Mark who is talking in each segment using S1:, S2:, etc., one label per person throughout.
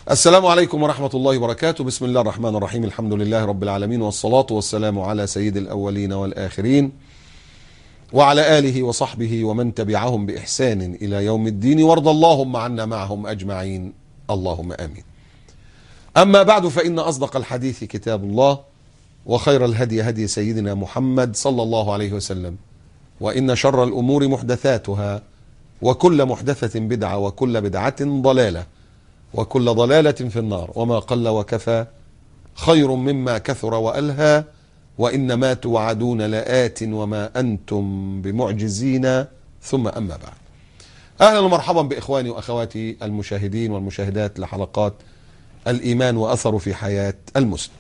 S1: السلام عليكم ورحمة الله وبركاته. بسم الله الرحمن الرحيم. الحمد لله رب العالمين، والصلاة والسلام على سيد الأولين والآخرين وعلى آله وصحبه ومن تبعهم بإحسان إلى يوم الدين، وارض اللهم عنا معهم أجمعين، اللهم آمين. أما بعد، فإن أصدق الحديث كتاب الله، وخير الهدي هدي سيدنا محمد صلى الله عليه وسلم، وإن شر الأمور محدثاتها، وكل محدثة بدعة، وكل بدعة ضلالة، وكل ضلالة في النار. وما قل وكفى خير مما كثر وألهى، وإنما توعدون لآت وما أنتم بمعجزين. ثم أما بعد، أهلا ومرحبا بإخواني وأخواتي المشاهدين والمشاهدات لحلقات الإيمان وأثره في حياة المسلم.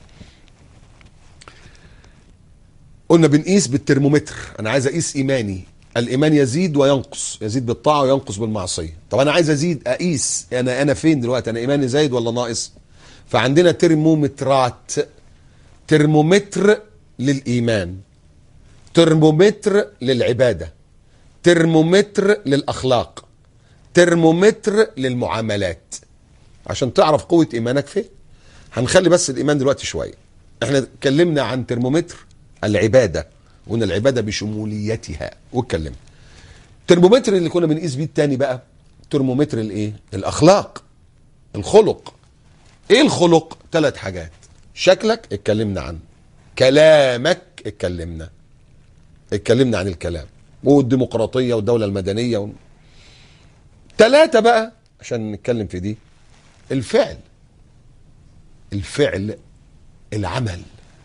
S1: قلنا بنقيس بالترمومتر، أنا عايز أقيس إيماني. الإيمان يزيد وينقص، يزيد بالطاعة وينقص بالمعصية. طب أنا عايز أزيد، أقيس أنا فين دلوقتي؟ أنا إيماني زايد ولا ناقص؟ فعندنا ترمومترات: ترمومتر للإيمان، ترمومتر للعبادة، ترمومتر للأخلاق، ترمومتر للمعاملات، عشان تعرف قوة إيمانك فين. هنخلي بس الإيمان دلوقتي شوية. احنا اتكلمنا عن ترمومتر العبادة، وقلنا العبادة بشموليتها، واتكلمنا. الترمومتر اللي كنا بنقيس بيه التاني بقى ترمومتر الايه؟ الأخلاق، الخلق. ايه الخلق؟ 3 حاجات: شكلك اتكلمنا عنه، كلامك اتكلمنا عن الكلام، والديمقراطية والدولة المدنية 3 بقى عشان نتكلم في دي: الفعل، العمل.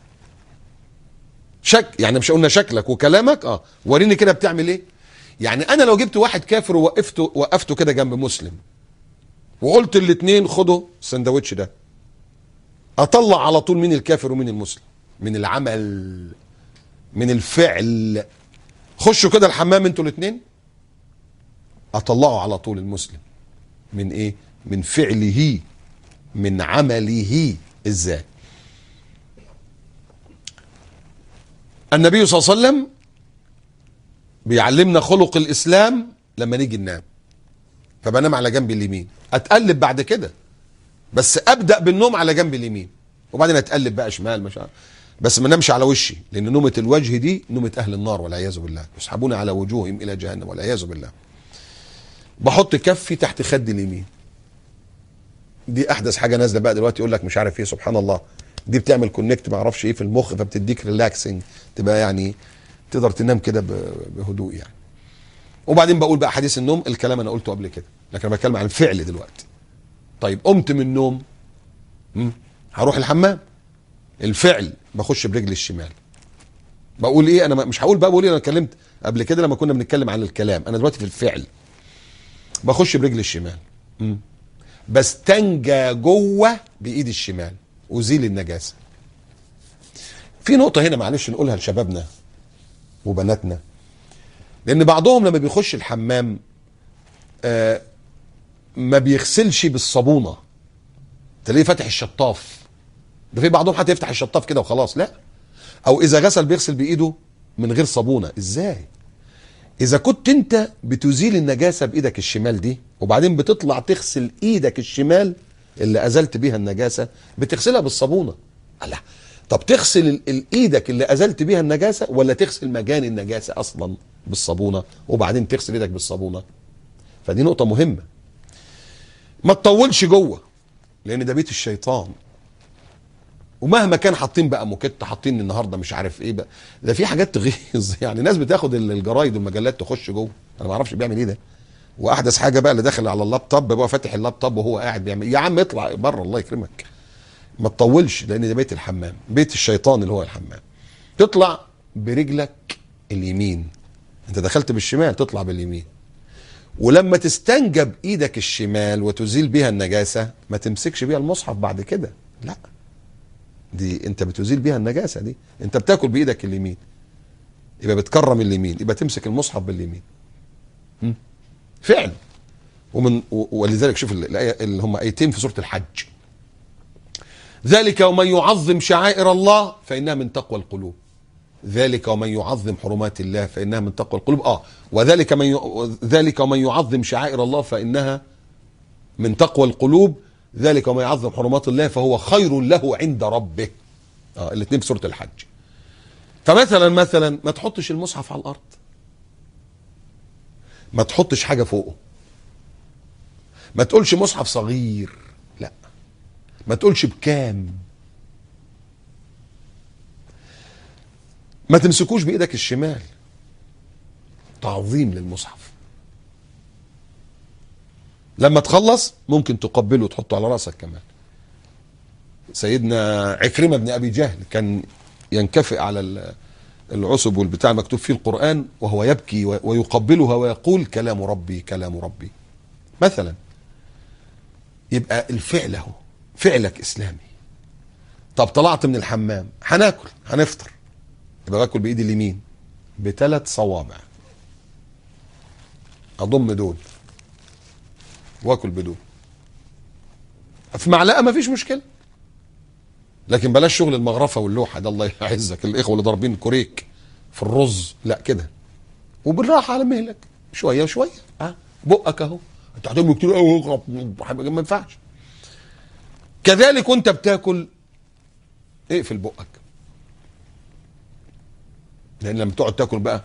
S1: يعني مش قلنا شكلك وكلامك؟ وريني كده بتعمل ايه. يعني انا لو جبت واحد كافر ووقفته كده جنب مسلم، وقلت الاتنين خدوا السندوتش ده، اطلع على طول مين الكافر ومين المسلم؟ من العمل، من الفعل. خشوا كده الحمام انتوا الاتنين، اطلعوا على طول المسلم. من ايه؟ من فعله، من عمله. ازاي؟ النبي صلى الله عليه وسلم بيعلمنا خلق الإسلام. لما نيجي ننام، فبنام على جنب اليمين، اتقلب بعد كده، بس ابدا بالنوم على جنب اليمين، وبعدين اتقلب بقى شمال، مش عارف، بس ما نمشي على وشي، لان نومه الوجه دي نومه اهل النار والعياذ بالله، يسحبون على وجوههم الى جهنم والعياذ بالله. بحط كفي تحت خد اليمين. دي احدث حاجه نازله بقى دلوقتي، يقول لك مش عارف ايه، سبحان الله، دي بتعمل كونكت ما اعرفش ايه في المخ، فبتديك ريلاكسنج، تبقى يعني تقدر تنام كده بهدوء يعني. وبعدين بقول بقى حديث النوم، الكلام انا قلته قبل كده، لكن انا بتكلم عن الفعل دلوقتي. طيب قمت من النوم، هروح الحمام. الفعل بخش برجل الشمال. بقول ايه؟ انا مش هقول بقى بقول ايه، انا اتكلمت قبل كده لما كنا بنتكلم عن الكلام. انا دلوقتي في الفعل، بخش برجل الشمال، بستنجى جوه بايد الشمال، ازيل النجاسه. في نقطه هنا معلش نقولها لشبابنا وبناتنا، لان بعضهم لما بيخش الحمام ما بيغسلش بالصابونه، تلاقيه فاتح الشطاف. ده في بعضهم حتى يفتح الشطاف كده وخلاص، لا، او اذا غسل بيغسل بايده من غير صابونه. ازاي؟ اذا كنت انت بتزيل النجاسه بايدك الشمال دي، وبعدين بتطلع تغسل ايدك الشمال اللي ازلت بيها النجاسه، بتغسلها بالصابونه. الله، طب تغسل ايدك اللي ازلت بيها النجاسه، ولا تغسل مجان النجاسه اصلا بالصابونه وبعدين تغسل ايدك بالصابونه؟ فدي نقطه مهمه. ما تطولش جوه، لان ده بيت الشيطان. ومهما كان حاطين بقى موكيت، حاطين النهارده مش عارف ايه بقى، ده في حاجات تغيظ. يعني ناس بتاخد الجرايد والمجلات تخش جوه، انا ما اعرفش بيعمل ايه ده. واحدث حاجه بقى اللي داخل على اللابتوب بقى فاتح اللابتوب وهو قاعد بيعمل. يا عم اطلع بره الله يكرمك، ما تطولش، لان ده بيت الحمام، بيت الشيطان اللي هو الحمام. تطلع برجلك اليمين، انت دخلت بالشمال، تطلع باليمين. ولما تستنجى بايدك الشمال وتزيل بيها النجاسه، ما تمسكش بيها المصحف بعد كده، لا، دي انت بتزيل بيها النجاسه دي. انت بتاكل بايدك اليمين، يبقى بتكرم اليمين، يبقى تمسك المصحف باليمين. فعل. ولذلك شوف الايه اللي هم ايتين في سوره الحج: ذلك ومن يعظم شعائر الله فانها من تقوى القلوب. ذلك ومن يعظم حرمات الله فانها من تقوى القلوب. ذلك ومن يعظم شعائر الله فانها من تقوى القلوب. ذلك وما يعظم حرمات الله فهو خير له عند ربه. الاثنين في سورة الحج. فمثلا ما تحطش المصحف على الارض، ما تحطش حاجة فوقه، ما تقولش مصحف صغير، لا، ما تقولش بكام، ما تمسكوش بايدك الشمال، تعظيم للمصحف. لما تخلص ممكن تقبله وتحطه على راسك كمان. سيدنا عكرمة بن ابي جهل كان ينكفئ على العصب والبتاع مكتوب فيه القرآن وهو يبكي ويقبلها ويقول كلام ربي كلام ربي مثلا. يبقى الفعل اهو، فعلك اسلامي. طب طلعت من الحمام، هناكل هنفطر، يبقى باكل بايدي اليمين ب3 صوابع، اضم دول واكل بدول. في معلقه ما فيش مشكله، لكن بلاش شغل المغرفه واللوحه ده، الله يعزك الاخوه اللي ضاربين كوريك في الرز، لا كده، وبالراحه على مهلك، شويه وشويه. بقك اهو، انت هتعمل كتير قوي ما ينفعش. كذلك وانت بتاكل اقفل بقك، لان لما تقعد تاكل بقى،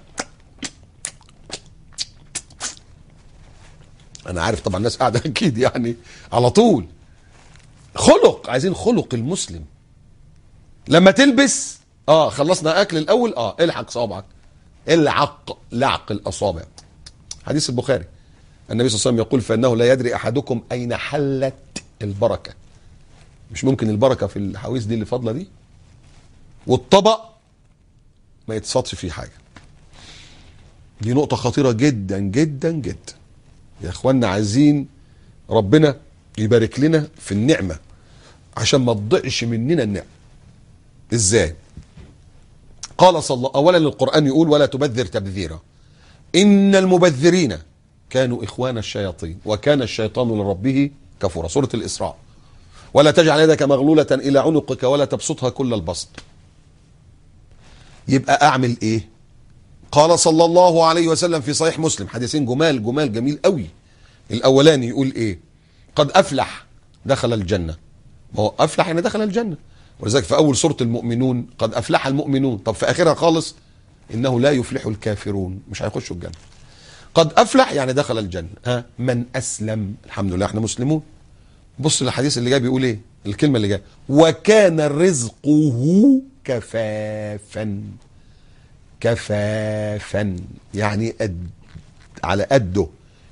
S1: انا عارف طبعا الناس قاعده اكيد يعني على طول. خلق، عايزين خلق المسلم. لما تلبس خلصنا اكل الاول، الحق صابعك، لعق الاصابع. حديث البخاري، النبي صلى الله عليه وسلم يقول فانه لا يدري احدكم اين حلت البركه. مش ممكن البركه في الحواويز دي اللي فاضله دي، والطبق ما يتصادش فيه حاجه. دي نقطه خطيره جدا جدا جدا يا اخوانا. عايزين ربنا يبارك لنا في النعمه عشان ما تضيعش مننا النعمه. ازاي؟ قال صلى الله، اولا القرآن يقول ولا تبذر تبذيرا ان المبذرين كانوا اخوان الشياطين وكان الشيطان لربه كفورا، سورة الاسراء. ولا تجعل يدك مغلولة الى عنقك ولا تبسطها كل البسط. يبقى اعمل ايه؟ قال صلى الله عليه وسلم في صحيح مسلم، حديثين جمال جميل قوي. الاولاني يقول ايه؟ قد افلح دخل الجنة. ما هو افلح يعني دخل الجنة، ولذلك في اول سورة المؤمنون قد افلح المؤمنون. طب في اخرها خالص انه لا يفلح الكافرون، مش هيخشوا الجنة. قد افلح يعني دخل الجنة. من اسلم، الحمد لله احنا مسلمون. بص الحديث اللي جاي بيقول ايه، الكلمة اللي جاي، وكان رزقه كفافا. كفافا يعني على قده،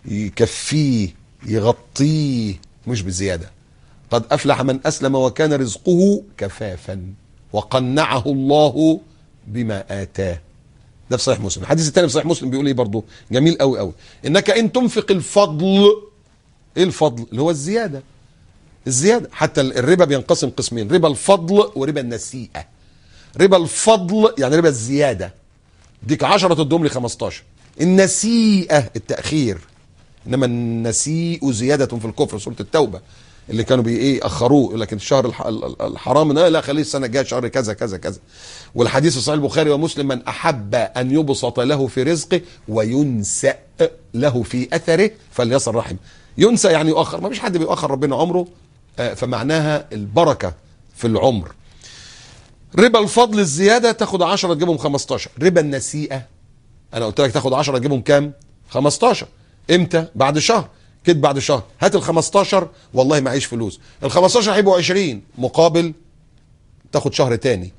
S1: يكفيه يغطيه مش بزيادة. قد أفلح من أسلم وكان رزقه كفافا وقنعه الله بما آتاه. ده في صحيح مسلم. الحديث الثاني في صحيح مسلم بيقول ايه برضه جميل قوي قوي، انك ان تنفق الفضل. ايه الفضل؟ اللي هو الزيادة. الزيادة، حتى الربا بينقسم قسمين، ربا الفضل وربا النسيئة. ربا الفضل يعني ربا الزيادة، ديك 10 تدوم لي 15. النسيئة التأخير، انما النسيء زيادة في الكفر، سورة التوبة اللي كانوا اخروه، لكن الشهر الحرام لا خليه السنه الجايه شهر كذا كذا كذا. والحديث في صحيح البخاري ومسلم من احب ان يبسط له في رزقه وينسأ له في اثره فليصل رحم. ينسى يعني يؤخر، ما فيش حد بيؤخر ربنا عمره، فمعناها البركه في العمر. ربا الفضل الزياده تاخد 10 تجيبهم 15. ربا النسيئه انا قلت لك تاخد 10 تجيبهم كام؟ 15. امتى؟ بعد شهر. كده بعد شهر هات ال15 والله معيش فلوس، ال15 هيبقوا 20 مقابل تاخد شهر تاني.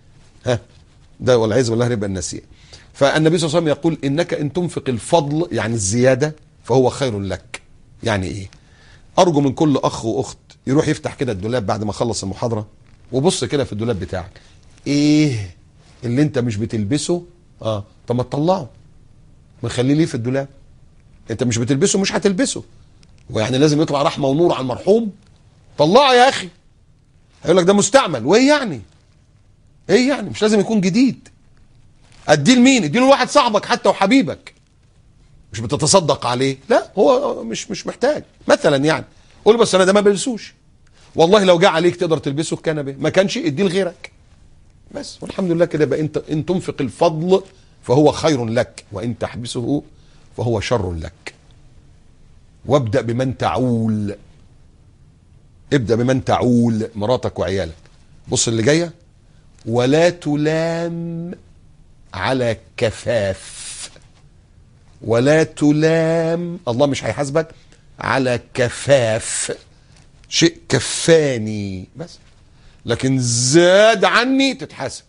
S1: ده والعياذ بالله ربا النسيئة. فالنبي صلى الله عليه وسلم يقول انك ان تنفق الفضل يعني الزيادة فهو خير لك. يعني ايه؟ ارجو من كل اخ واخت يروح يفتح كده الدولاب بعد ما خلص المحاضرة وبص كده في الدولاب بتاعك، ايه اللي انت مش بتلبسه؟ طب ما تطلعه، مخليه ليه في الدولاب؟ انت مش بتلبسه مش هتلبسه، ويعني لازم يطلع رحمه ونور على المرحوم؟ طلعه يا اخي. هيقول لك ده مستعمل، وايه يعني؟ ايه يعني؟ مش لازم يكون جديد. اديه لمين؟ اديه لواحد صاحبك حتى وحبيبك، مش بتتصدق عليه، لا هو مش محتاج مثلا يعني. قول بس انا ده ما بلبسوش، والله لو جاء عليك تقدر تلبسه كان به، ما كانش اديه لغيرك بس. والحمد لله كده بقى. انت ان تنفق الفضل فهو خير لك وان تحبسه فهو شر لك. وابدأ بمن تعول. ابدأ بمن تعول، مراتك وعيالك. بص اللي جاية: ولا تلام على كفاف. ولا تلام، الله مش هيحاسبك على كفاف، شيء كفاني بس، لكن زاد عني تتحاسب.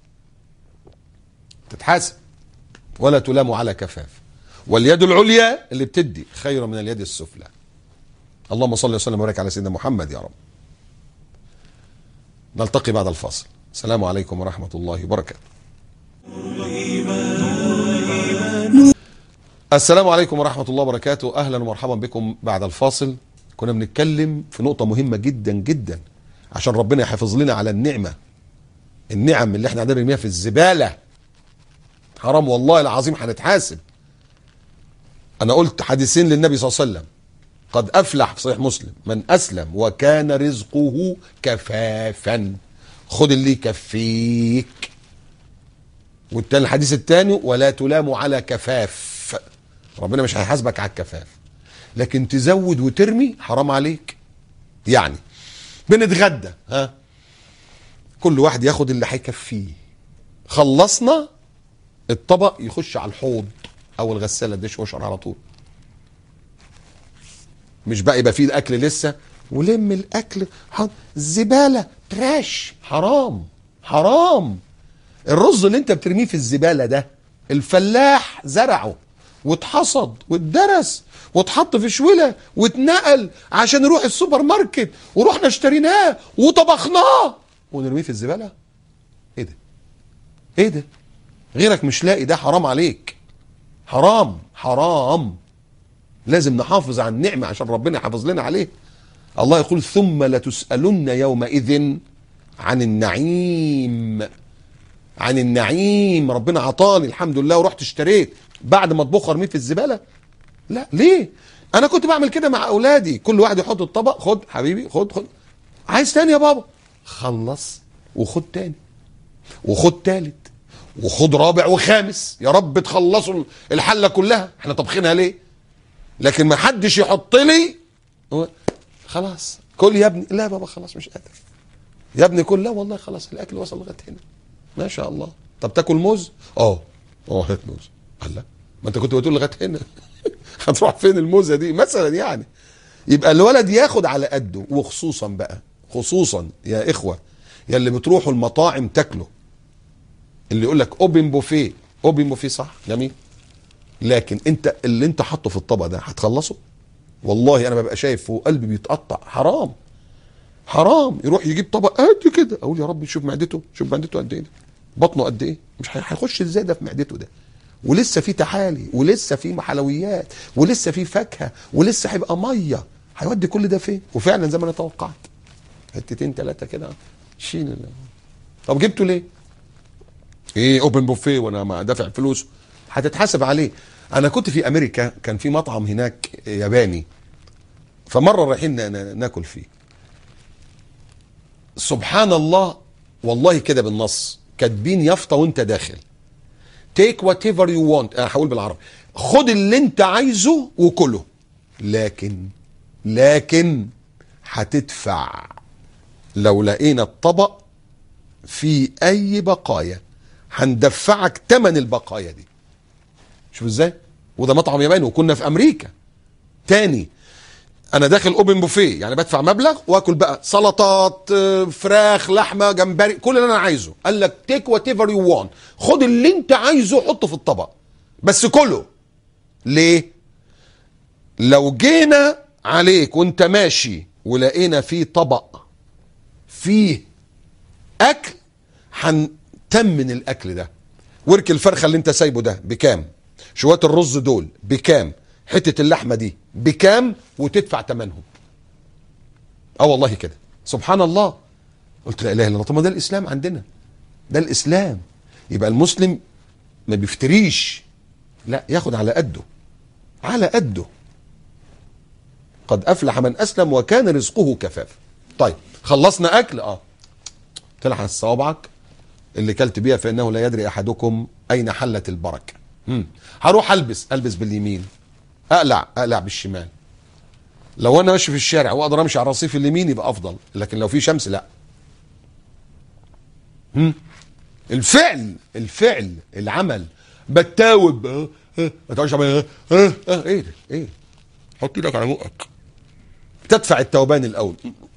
S1: تتحاسب. ولا تلام على كفاف. واليد العليا اللي بتدي خير من اليد السفلى. اللهم صل وسلم وبارك على سيدنا محمد يا رب. نلتقي بعد الفاصل. السلام عليكم ورحمة الله وبركاته. السلام عليكم ورحمة الله وبركاته. أهلا ومرحبا بكم بعد الفاصل. كنا بنتكلم في نقطة مهمة جدا جدا عشان ربنا يحافظ لنا على النعم اللي احنا قاعدين نرميها في الزبالة. حرام والله العظيم هنتحاسب. أنا قلت حديثين للنبي صلى الله عليه وسلم: قد أفلح في صحيح مسلم من أسلم وكان رزقه كفافا. خد اللي يكفيك. والتاني الحديث الثاني: ولا تلام على كفاف. ربنا مش هيحاسبك على الكفاف، لكن تزود وترمي حرام عليك. يعني بنتغدى، كل واحد ياخد اللي هيكفيه. خلصنا الطبق يخش على الحوض او الغسالة ديش واشر على طول. مش بقى يبقى فيه الاكل لسه ولم الاكل الزبالة تراش. حرام حرام. الرز اللي انت بترميه في الزبالة ده الفلاح زرعه واتحصد واتدرس واتحط في شويلة واتنقل عشان نروح السوبر ماركت ورحنا اشتريناه وطبخناه ونرميه في الزبالة. ايه ده؟ ايه ده؟ غيرك مش لاقي ده. حرام عليك. حرام حرام. لازم نحافظ على النعمة عشان ربنا يحافظ لنا عليه. الله يقول: ثم لتسألن يومئذ عن النعيم. عن النعيم. ربنا عطاني الحمد لله ورحت اشتريت، بعد ما اطبخ ارميه في الزبالة؟ لا. ليه؟ انا كنت بعمل كده مع اولادي. كل واحد يحط الطبق: خد حبيبي، خد. عايز تاني يا بابا؟ خلص وخد تاني وخد تالت وخد رابع وخامس. يا رب تخلصوا الحلة كلها، احنا طبخينها ليه؟ لكن ما حدش يحط لي خلاص كل يا ابني. لا بابا خلاص مش قادر. يا ابني كل. لا والله خلاص الاكل وصل لغايه هنا. ما شاء الله. طب تاكل موز؟ هات موز. الله، ما انت كنت بتقول لغايه هنا. هتروح فين الموزه دي مثلا؟ يعني يبقى الولد ياخد على قده. وخصوصا بقى، خصوصا يا اخوه يا اللي بتروحوا المطاعم تاكلوا، اللي يقول لك اوبن بوفيه. اوبن بوفيه صح جميل، لكن انت اللي انت حاطه في الطبق ده هتخلصه؟ والله انا ببقى شايف وقلبي بيتقطع. حرام حرام. يروح يجيب طبق قد كده، اقول يا رب شوف معدته، شوف معدته قد ايه، بطنه قد ايه، مش هيخش ازاي ده في معدته ده؟ ولسه في تحالي ولسه في حلويات ولسه في فاكهه ولسه هيبقى ميه. هيودي كل ده فين؟ وفعلا زي ما انا توقعت حتتين ثلاثه كده شيل. طب جبته ليه؟ ايه اوبن بوفيه وانا ما دافع فلوس؟ هتتحاسب عليه. انا كنت في امريكا، كان في مطعم هناك ياباني، فمره رايحين ناكل فيه. سبحان الله والله كده بالنص كاتبين يافطه وانت داخل: take whatever you want. انا هقول بالعربي: خد اللي انت عايزه وكله، لكن هتدفع لو لقينا الطبق في اي بقايا، هندفعك ثمن البقايا دي. شوف ازاي. وده مطعم ياباني وكنا في امريكا. تاني انا داخل اوبن بوفيه، يعني بدفع مبلغ واكل بقى سلطات، فراخ، لحمه، جمبري، كل اللي انا عايزه. قال لك تيك وات ايفر يو وان، خد اللي انت عايزه حطه في الطبق بس كله. ليه؟ لو جينا عليك وانت ماشي ولقينا فيه طبق فيه اكل، هنتمن الاكل ده. ورك الفرخه اللي انت سايبه ده بكام؟ شويه الرز دول بكام؟ حته اللحمه دي بكام؟ وتدفع ثمنهم. والله كده. سبحان الله. قلت لا اله الا الله. طب ما ده الاسلام عندنا، ده الاسلام. يبقى المسلم ما بيفتريش، لا ياخد على قده، على قده. قد افلح من اسلم وكان رزقه كفاف. طيب خلصنا اكل، تلحس صوابعك اللي كلت بيها فانه لا يدري احدكم اين حلت البركه. هروح البس باليمين، اقلع بالشمال. لو انا ماشي في الشارع واقدر امشي على الرصيف اليمين يبقى افضل، لكن لو في شمس لا. الفعل العمل. بتاوب ما تقعدش ايه ده ايه؟ حط ايدك على بقك، تدفع التوبان الاول،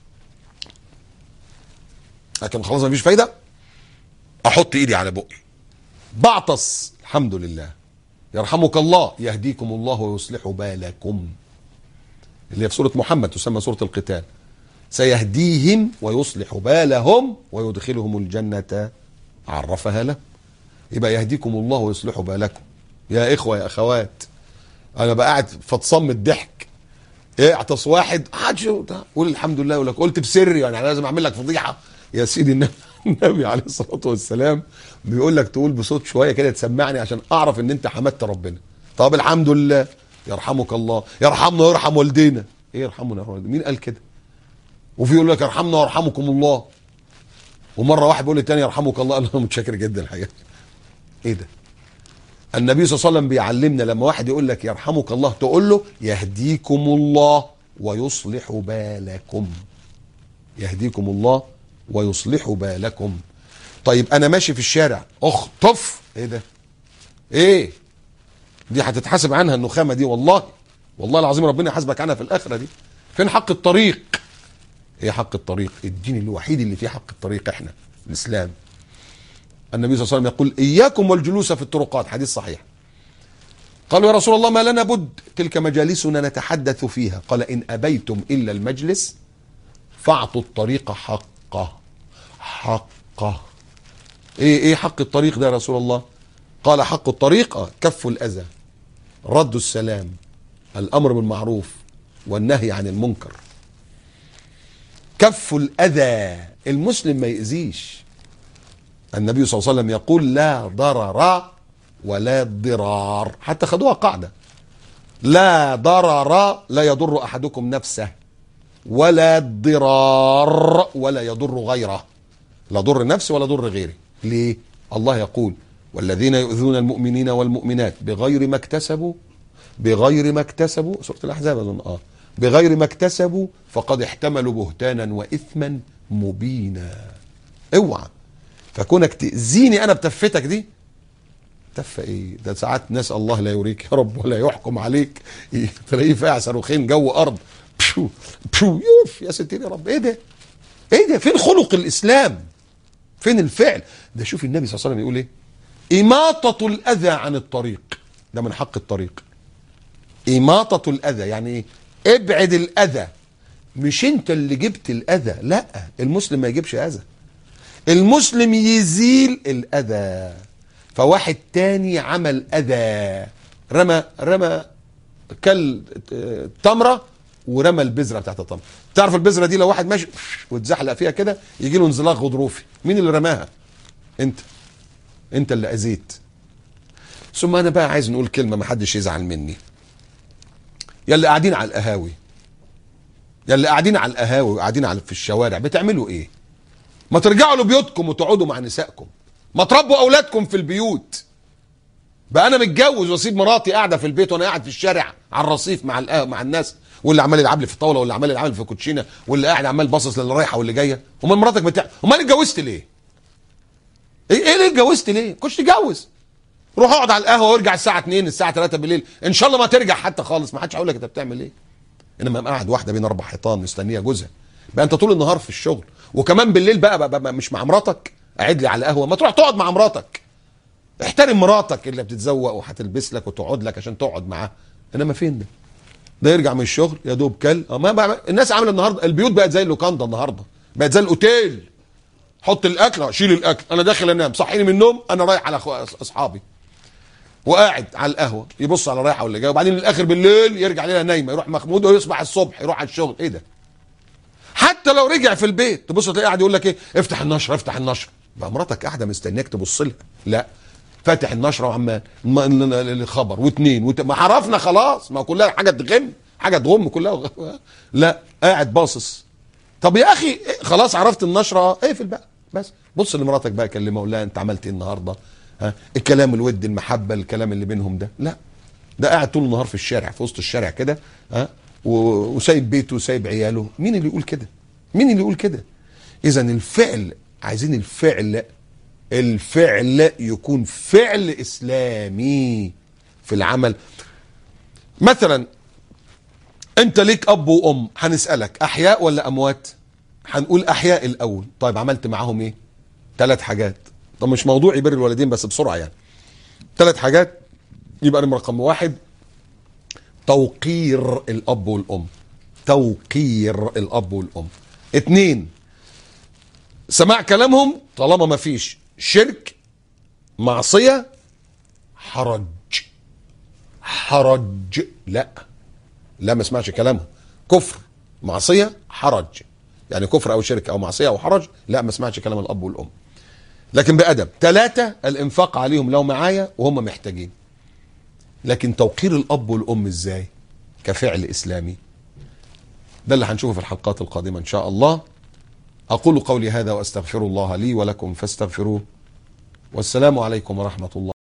S1: لكن خلاص مفيش فايده احط ايدي على بقي بعطس الحمد لله يرحمك الله يهديكم الله ويصلح بالكم، اللي هي في سوره محمد تسمى سوره القتال. سيهديهم ويصلح بالهم ويدخلهم الجنه عرفها له. يبقى يهديكم الله ويصلح بالكم. يا اخوه يا اخوات، انا بقى قاعد فتصم الضحك، اعطس واحد حاجه قول الحمد لله، يقول لك قلت بسري يعني لازم اعمل لك فضيحه يا سيدي. النبي عليه الصلاه والسلام بيقول لك تقول بصوت شويه كده تسمعني عشان اعرف ان انت حمدت ربنا. طب الحمد لله يرحمك الله، يرحمنا ويرحم والدينا. ايه يرحمنا ويرحم والدينا؟ مين قال كده؟ وفي يقول لك يرحمنا ويرحمكم الله، ومره واحد بيقول للتاني يرحمك الله. انا متشكر جدا الحقيقه. ايه ده؟ النبي صلى الله عليه وسلم بيعلمنا لما واحد يقول لك يرحمك الله تقول له يهديكم الله ويصلح بالكم. يهديكم الله ويصلح بالكم. طيب انا ماشي في الشارع اخطف، ايه ده؟ ايه دي؟ هتتحاسب عنها النخامه دي، والله والله العظيم ربنا يحاسبك عنها في الاخره دي. فين حق الطريق؟ ايه حق الطريق؟ الدين الوحيد اللي فيه حق الطريق احنا الاسلام. النبي صلى الله عليه وسلم يقول اياكم والجلوس في الطرقات، حديث صحيح. قالوا يا رسول الله ما لنا بد، تلك مجالسنا نتحدث فيها. قال ان ابيتم الا المجلس فاعطوا الطريق حقه. حقه ايه حق الطريق ده يا رسول الله؟ قال حق الطريق كف الاذى، رد السلام، الامر بالمعروف والنهي عن المنكر. كف الاذى، المسلم ما يأذيش. النبي صلى الله عليه وسلم يقول لا ضرر ولا ضرار، حتى خدوها قاعدة، لا ضرر لا يضر أحدكم نفسه، ولا ضرار ولا يضر غيره، لا ضر نفسي ولا ضر غيري. ليه؟ الله يقول والذين يؤذون المؤمنين والمؤمنات بغير ما اكتسبوا، بغير ما اكتسبوا، سورة الأحزاب أظن بغير ما اكتسبوا فقد احتملوا بهتانا وإثما مبينا. اوعى فكونك تأذيني انا بتفتك دي، تفه ايه ده؟ ساعات نسأل الله لا يوريك يا رب ولا يحكم عليك، تلاقيه فاقع صاروخين جو ارض بشو بشو يوف يا ستين يا رب. ايه ده؟ ايه ده؟ فين خلق الاسلام؟ فين الفعل ده؟ شوف النبي صلى الله عليه وسلم يقول ايه؟ اماطة الاذى عن الطريق، ده من حق الطريق. اماطة الاذى يعني ايه؟ ابعد الاذى، مش انت اللي جبت الاذى، لا المسلم ما يجيبش اذى، المسلم يزيل الاذى. فواحد تاني عمل اذى، رمى كل تمره ورمى البذره بتاعت التمره. تعرف البذره دي لو واحد ماشي واتزحلق فيها كده يجي له انزلاق غضروفي، مين اللي رماها؟ انت اللي اذيت. ثم انا بقى عايز نقول كلمه ما حدش يزعل مني. يا اللي قاعدين على القهاوي، يا اللي قاعدين على القهاوي وقاعدين في الشوارع، بتعملوا ايه؟ ما ترجعوا لبيوتكم وتقعدوا مع نسائكم، ما تربوا اولادكم في البيوت. بقى انا متجوز واسيب مراتي قاعده في البيت وانا قاعد في الشارع على الرصيف مع الناس، واللي عمال يلعب لي في الطاوله، واللي عمال يلعب لي في كوتشينه، واللي قاعد عمال باصص للي رايحه واللي جايه. امال مراتك امال اتجوزت ليه؟ ايه ليه اتجوزت ليه؟ كنتش تتجوز. روح اقعد على القهوه وارجع الساعه 2 الساعه 3 بالليل، ان شاء الله ما ترجع حتى خالص، ما حدش هيقول لك انت بتعمل ايه. انما قاعد واحده بين 4 حيطان مستنيه جوزها، بقى انت طول النهار في الشغل وكمان بالليل بقى مش مع مراتك، قاعد لي على قهوه. ما تروح تقعد مع مراتك، احترم مراتك اللي بتتزوق وهتلبس لك وتقعد لك عشان تقعد معاها. انما فين ده يرجع من الشغل يا دوب كل الناس عامله النهارده، البيوت بقت زي اللوكاندا النهارده، بقت زي الاوتيل. حط الاكل، شيل الاكل، انا داخل انام، صحيني من النوم، انا رايح على اصحابي وقاعد على القهوه يبص على رايحه واللي جاي، وبعدين الاخر بالليل يرجع لنا نايمه، يروح مخمود ويصبح الصبح يروح على الشغل. ايه ده؟ حتى لو رجع في البيت تبص تلاقيه قاعد يقول لك ايه؟ افتح النشره افتح النشره. بقى مراتك قاعده مستنياك تبص لها؟ لا، فاتح النشره وعمال الخبر واثنين ما عرفنا خلاص، ما كلها حاجه تغم، حاجه تغم كلها لا قاعد باصص. طب يا اخي خلاص عرفت النشره، اقفل بقى بس، بص لمراتك بقى كلمها وقول لها انت عملت ايه النهارده؟ الكلام الود المحبه الكلام اللي بينهم ده لا، ده قاعد طول النهار في الشارع في وسط الشارع كده وسايب بيته وسايب عياله. مين اللي يقول كده؟ مين اللي يقول كده؟ اذا الفعل، عايزين الفعل يكون فعل اسلامي في العمل. مثلا انت ليك اب وام، هنسألك احياء ولا اموات؟ هنقول احياء الاول. طيب عملت معاهم ايه؟ 3 حاجات. طب مش موضوعي بر الوالدين بس بسرعة يعني. 3 حاجات. يبقى رقم 1 توقير الاب والام. توقير الاب والام. 2 سماع كلامهم طالما ما فيش شرك، معصية، حرج. لا ما اسمعش كلامهم. كفر، معصية، حرج. يعني كفر او شرك او معصية او حرج، لا ما اسمعش كلام الاب والام، لكن بأدب. 3 الانفاق عليهم لو معايا وهم محتاجين. لكن توقير الاب والام ازاي كفعل اسلامي؟ ده اللي هنشوفه في الحلقات القادمة ان شاء الله. اقول قولي هذا واستغفر الله لي ولكم فاستغفروه، والسلام عليكم ورحمة الله.